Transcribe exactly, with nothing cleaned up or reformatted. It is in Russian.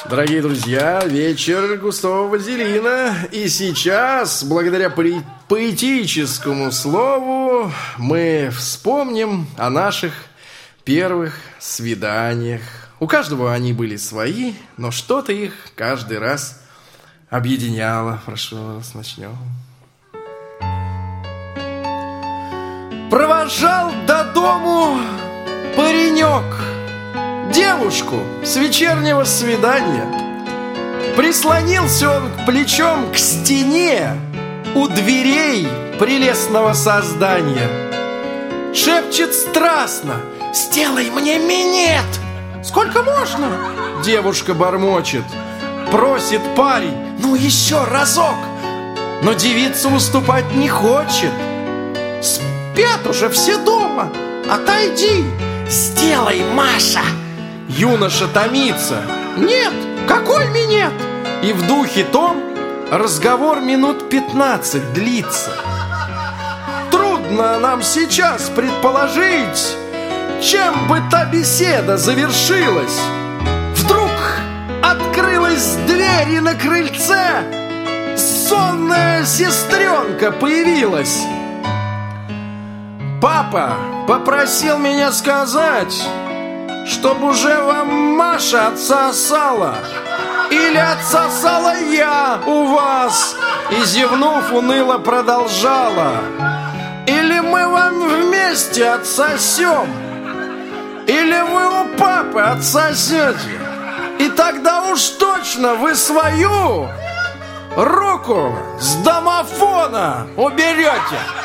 Дорогие друзья, вечер густого вазелина. И сейчас, благодаря поэ- поэтическому слову, мы вспомним о наших первых свиданиях. У каждого они были свои, но что-то их каждый раз объединяло. Прошу вас, начнем. Провожал до дому паренек девушку с вечернего свидания. Прислонился он плечом к стене у дверей прелестного создания. Шепчет страстно: «Сделай мне минет!» «Сколько можно?» Девушка бормочет. Просит парень: «Ну еще разок!» Но девица уступать не хочет. «Спят уже все дома, отойди!» «Сделай, Маша!» Юноша томится. «Нет, какой минет?» И в духе том разговор минут пятнадцать длится. Трудно нам сейчас предположить, чем бы та беседа завершилась. Вдруг открылась дверь, и на крыльце сонная сестренка появилась. «Папа попросил меня сказать, чтоб уже вам Маша отсосала, или отсосала я у вас?» И, зевнув, уныло продолжала: «Или мы вам вместе отсосем, или вы у папы отсосете, и тогда уж точно вы свою руку с домофона уберете».